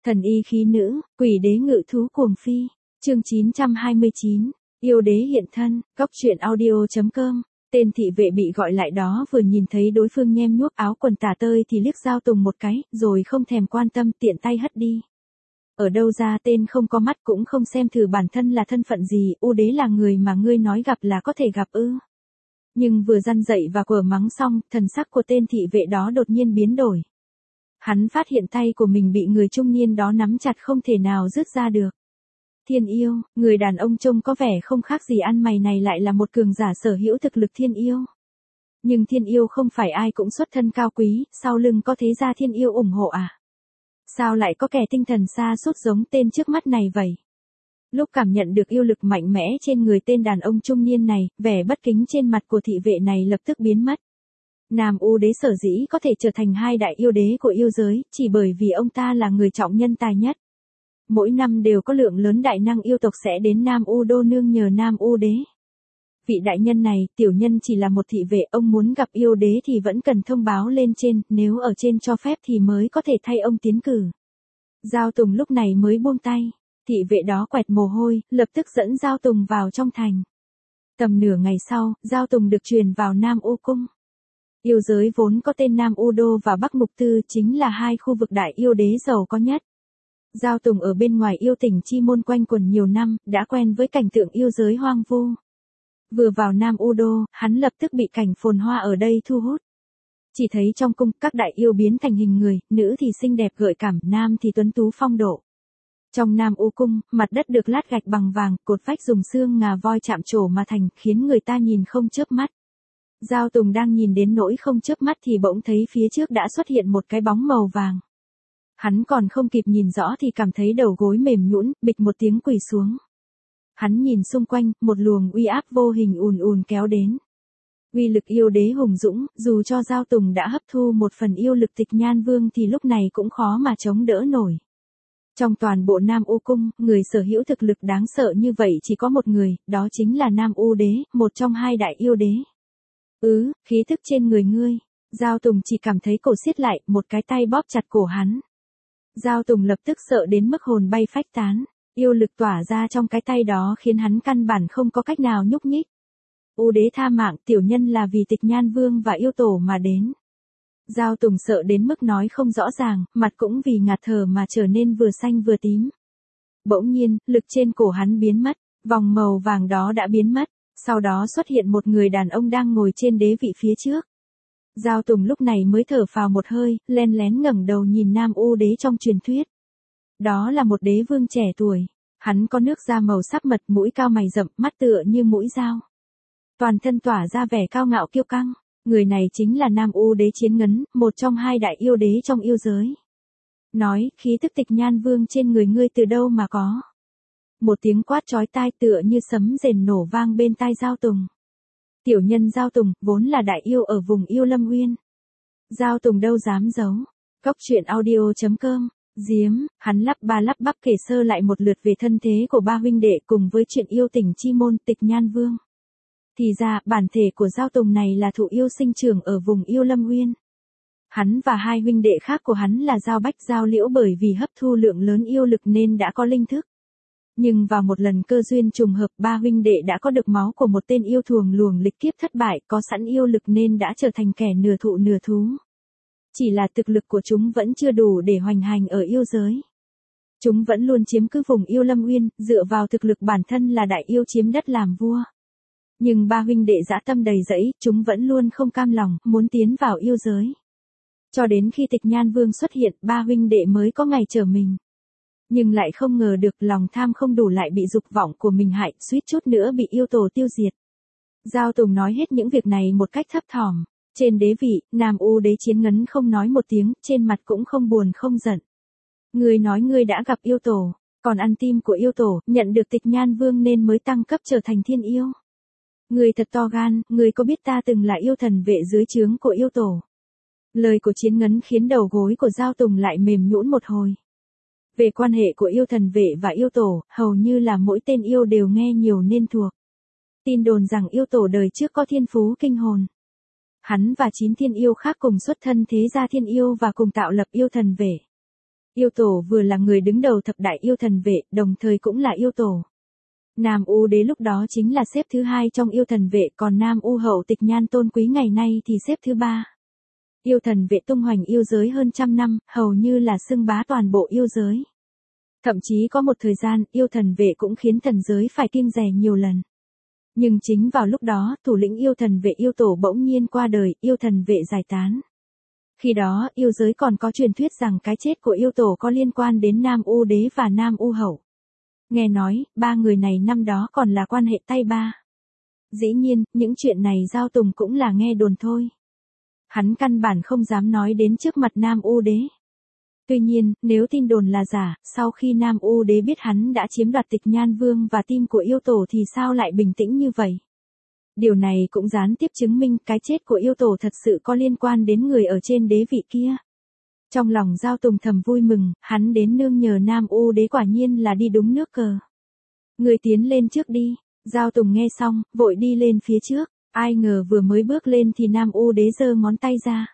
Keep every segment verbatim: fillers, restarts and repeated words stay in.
Thần y khí nữ, quỷ đế ngự thú cuồng phi. Chương chín trăm hai mươi chín, yêu đế hiện thân, góc truyện audio.com. Tên thị vệ bị gọi lại đó vừa nhìn thấy đối phương nhem nhuốc áo quần tả tơi thì liếc Giao Tùng một cái, rồi không thèm quan tâm tiện tay hất đi. Ở đâu ra tên không có mắt cũng không xem thử bản thân là thân phận gì, U đế là người mà ngươi nói gặp là có thể gặp ư. Nhưng vừa răn dậy và quở mắng xong, thần sắc của tên thị vệ đó đột nhiên biến đổi. Hắn phát hiện tay của mình bị người trung niên đó nắm chặt không thể nào rứt ra được. Thiên yêu, người đàn ông trông có vẻ không khác gì ăn mày này lại là một cường giả sở hữu thực lực thiên yêu. Nhưng thiên yêu không phải ai cũng xuất thân cao quý, sau lưng có thế gia thiên yêu ủng hộ à? Sao lại có kẻ tinh thần xa sút giống tên trước mắt này vậy? Lúc cảm nhận được yêu lực mạnh mẽ trên người tên đàn ông trung niên này, vẻ bất kính trên mặt của thị vệ này lập tức biến mất. Nam U đế sở dĩ có thể trở thành hai đại yêu đế của yêu giới, chỉ bởi vì ông ta là người trọng nhân tài nhất. Mỗi năm đều có lượng lớn đại năng yêu tộc sẽ đến Nam U đô nương nhờ Nam U đế. Vị đại nhân này, tiểu nhân chỉ là một thị vệ, ông muốn gặp yêu đế thì vẫn cần thông báo lên trên, nếu ở trên cho phép thì mới có thể thay ông tiến cử. Giao Tùng lúc này mới buông tay, thị vệ đó quẹt mồ hôi, lập tức dẫn Giao Tùng vào trong thành. Tầm nửa ngày sau, Giao Tùng được truyền vào Nam U cung. Yêu giới vốn có tên Nam U đô và Bắc Mục Tư chính là hai khu vực đại yêu đế giàu có nhất. Giao Tùng ở bên ngoài yêu tỉnh Chi Môn quanh quẩn nhiều năm, đã quen với cảnh tượng yêu giới hoang vu. Vừa vào Nam U đô, hắn lập tức bị cảnh phồn hoa ở đây thu hút. Chỉ thấy trong cung, các đại yêu biến thành hình người, nữ thì xinh đẹp gợi cảm, nam thì tuấn tú phong độ. Trong Nam U cung, mặt đất được lát gạch bằng vàng, cột vách dùng xương ngà voi chạm trổ mà thành, khiến người ta nhìn không chớp mắt. Giao Tùng đang nhìn đến nỗi không chớp mắt thì bỗng thấy phía trước đã xuất hiện một cái bóng màu vàng. Hắn còn không kịp nhìn rõ thì cảm thấy đầu gối mềm nhũn, bịch một tiếng quỳ xuống. Hắn nhìn xung quanh, một luồng uy áp vô hình ùn ùn kéo đến. Uy lực yêu đế hùng dũng, dù cho Giao Tùng đã hấp thu một phần yêu lực Tịch Nhan Vương thì lúc này cũng khó mà chống đỡ nổi. Trong toàn bộ Nam U cung, người sở hữu thực lực đáng sợ như vậy chỉ có một người, đó chính là Nam U đế, một trong hai đại yêu đế. Ừ, khí thức trên người ngươi. Giao Tùng chỉ cảm thấy cổ siết lại, một cái tay bóp chặt cổ hắn. Giao Tùng lập tức sợ đến mức hồn bay phách tán. Yêu lực tỏa ra trong cái tay đó khiến hắn căn bản không có cách nào nhúc nhích. U đế tha mạng, tiểu nhân là vì Tịch Nhan Vương và yêu tổ mà đến. Giao Tùng sợ đến mức nói không rõ ràng, mặt cũng vì ngạt thở mà trở nên vừa xanh vừa tím. Bỗng nhiên, lực trên cổ hắn biến mất, vòng màu vàng đó đã biến mất, sau đó xuất hiện một người đàn ông đang ngồi trên đế vị phía trước. Giao Tùng lúc này mới thở phào một hơi, len lén ngẩng đầu nhìn Nam U đế trong truyền thuyết. Đó là một đế vương trẻ tuổi, hắn có nước da màu sắc mật, mũi cao mày rậm, mắt tựa như mũi dao. Toàn thân tỏa ra vẻ cao ngạo kiêu căng, người này chính là Nam U đế Chiến Ngấn, một trong hai đại yêu đế trong yêu giới. Nói, khí tức Tịch Nhan Vương trên người ngươi từ đâu mà có? Một tiếng quát chói tai tựa như sấm rền nổ vang bên tai Giao Tùng. Tiểu nhân Giao Tùng, vốn là đại yêu ở vùng yêu Lâm Nguyên. Giao Tùng đâu dám giấu. Góc truyện audio.com. Diếm, hắn lắp ba lắp bắp kể sơ lại một lượt về thân thế của ba huynh đệ cùng với chuyện yêu tỉnh Chi Môn Tịch Nhan Vương. Thì ra, bản thể của Giao Tùng này là thụ yêu sinh trưởng ở vùng yêu Lâm Nguyên. Hắn và hai huynh đệ khác của hắn là Giao Bách Giao Liễu bởi vì hấp thu lượng lớn yêu lực nên đã có linh thức. Nhưng vào một lần cơ duyên trùng hợp, ba huynh đệ đã có được máu của một tên yêu thuồng luồng lịch kiếp thất bại, có sẵn yêu lực nên đã trở thành kẻ nửa thụ nửa thú. Chỉ là thực lực của chúng vẫn chưa đủ để hoành hành ở yêu giới. Chúng vẫn luôn chiếm cứ vùng yêu Lâm Nguyên, dựa vào thực lực bản thân là đại yêu chiếm đất làm vua. Nhưng ba huynh đệ dã tâm đầy dẫy, chúng vẫn luôn không cam lòng, muốn tiến vào yêu giới. Cho đến khi Tịch Nhan Vương xuất hiện, ba huynh đệ mới có ngày trở mình. Nhưng lại không ngờ được lòng tham không đủ lại bị dục vọng của mình hại, suýt chút nữa bị yêu tổ tiêu diệt. Giao Tùng nói hết những việc này một cách thấp thỏm. Trên đế vị, Nam U đế Chiến Ngấn không nói một tiếng, trên mặt cũng không buồn không giận. Ngươi nói ngươi đã gặp yêu tổ, còn ăn tim của yêu tổ, nhận được Tịch Nhan Vương nên mới tăng cấp trở thành thiên yêu. Ngươi thật to gan, ngươi có biết ta từng là yêu thần vệ dưới trướng của yêu tổ. Lời của Chiến Ngấn khiến đầu gối của Giao Tùng lại mềm nhũn một hồi. Về quan hệ của yêu thần vệ và yêu tổ, hầu như là mỗi tên yêu đều nghe nhiều nên thuộc. Tin đồn rằng yêu tổ đời trước có thiên phú kinh hồn. Hắn và chín thiên yêu khác cùng xuất thân thế gia thiên yêu và cùng tạo lập yêu thần vệ. Yêu tổ vừa là người đứng đầu thập đại yêu thần vệ, đồng thời cũng là yêu tổ. Nam U đế lúc đó chính là xếp thứ hai trong yêu thần vệ, còn Nam U hậu Tịch Nhan tôn quý ngày nay thì xếp thứ ba. Yêu thần vệ tung hoành yêu giới hơn trăm năm, hầu như là xưng bá toàn bộ yêu giới. Thậm chí có một thời gian, yêu thần vệ cũng khiến thần giới phải kiêng dè nhiều lần. Nhưng chính vào lúc đó, thủ lĩnh yêu thần vệ yêu tổ bỗng nhiên qua đời, yêu thần vệ giải tán. Khi đó, yêu giới còn có truyền thuyết rằng cái chết của yêu tổ có liên quan đến Nam U đế và Nam U hậu. Nghe nói, ba người này năm đó còn là quan hệ tay ba. Dĩ nhiên, những chuyện này Giao Tùng cũng là nghe đồn thôi. Hắn căn bản không dám nói đến trước mặt Nam U đế. Tuy nhiên, nếu tin đồn là giả, sau khi Nam U đế biết hắn đã chiếm đoạt Tịch Nhan Vương và tim của yêu tổ thì sao lại bình tĩnh như vậy? Điều này cũng gián tiếp chứng minh cái chết của yêu tổ thật sự có liên quan đến người ở trên đế vị kia. Trong lòng Giao Tùng thầm vui mừng, hắn đến nương nhờ Nam U đế quả nhiên là đi đúng nước cờ. Người tiến lên trước đi, Giao Tùng nghe xong, vội đi lên phía trước, ai ngờ vừa mới bước lên thì Nam U đế giơ ngón tay ra.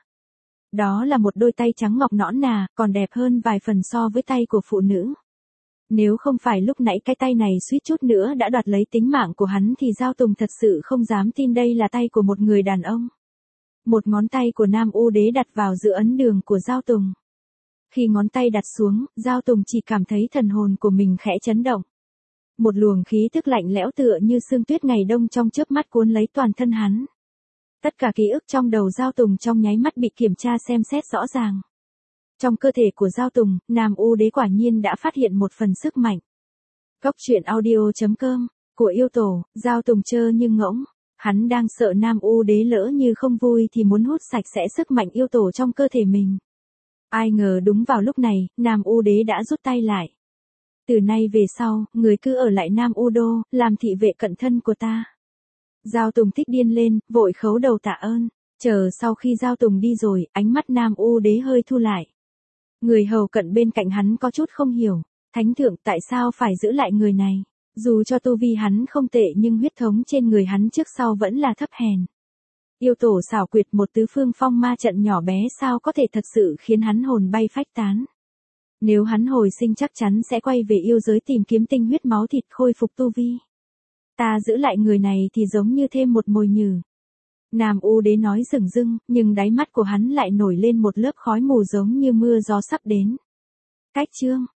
Đó là một đôi tay trắng ngọc nõn nà, còn đẹp hơn vài phần so với tay của phụ nữ. Nếu không phải lúc nãy cái tay này suýt chút nữa đã đoạt lấy tính mạng của hắn thì Giao Tùng thật sự không dám tin đây là tay của một người đàn ông. Một ngón tay của Nam U đế đặt vào giữa ấn đường của Giao Tùng. Khi ngón tay đặt xuống, Giao Tùng chỉ cảm thấy thần hồn của mình khẽ chấn động. Một luồng khí tức lạnh lẽo tựa như sương tuyết ngày đông trong chớp mắt cuốn lấy toàn thân hắn. Tất cả ký ức trong đầu Giao Tùng trong nháy mắt bị kiểm tra xem xét rõ ràng. Trong cơ thể của Giao Tùng, Nam U đế quả nhiên đã phát hiện một phần sức mạnh. Cốc truyện audio chấm com, của yêu tổ, Giao Tùng chơ như ngỗng. Hắn đang sợ Nam U đế lỡ như không vui thì muốn hút sạch sẽ sức mạnh yêu tổ trong cơ thể mình. Ai ngờ đúng vào lúc này, Nam U đế đã rút tay lại. Từ nay về sau, người cứ ở lại Nam U đô, làm thị vệ cận thân của ta. Giao Tùng thích điên lên, vội khấu đầu tạ ơn. Chờ sau khi Giao Tùng đi rồi, ánh mắt Nam U đế hơi thu lại. Người hầu cận bên cạnh hắn có chút không hiểu. Thánh thượng tại sao phải giữ lại người này? Dù cho tu vi hắn không tệ nhưng huyết thống trên người hắn trước sau vẫn là thấp hèn. Yêu tổ xảo quyệt một tứ phương phong ma trận nhỏ bé sao có thể thật sự khiến hắn hồn bay phách tán. Nếu hắn hồi sinh chắc chắn sẽ quay về yêu giới tìm kiếm tinh huyết máu thịt khôi phục tu vi. Ta giữ lại người này thì giống như thêm một mồi nhử. Nam U đế nói dửng dưng, nhưng đáy mắt của hắn lại nổi lên một lớp khói mù giống như mưa gió sắp đến. Cách chương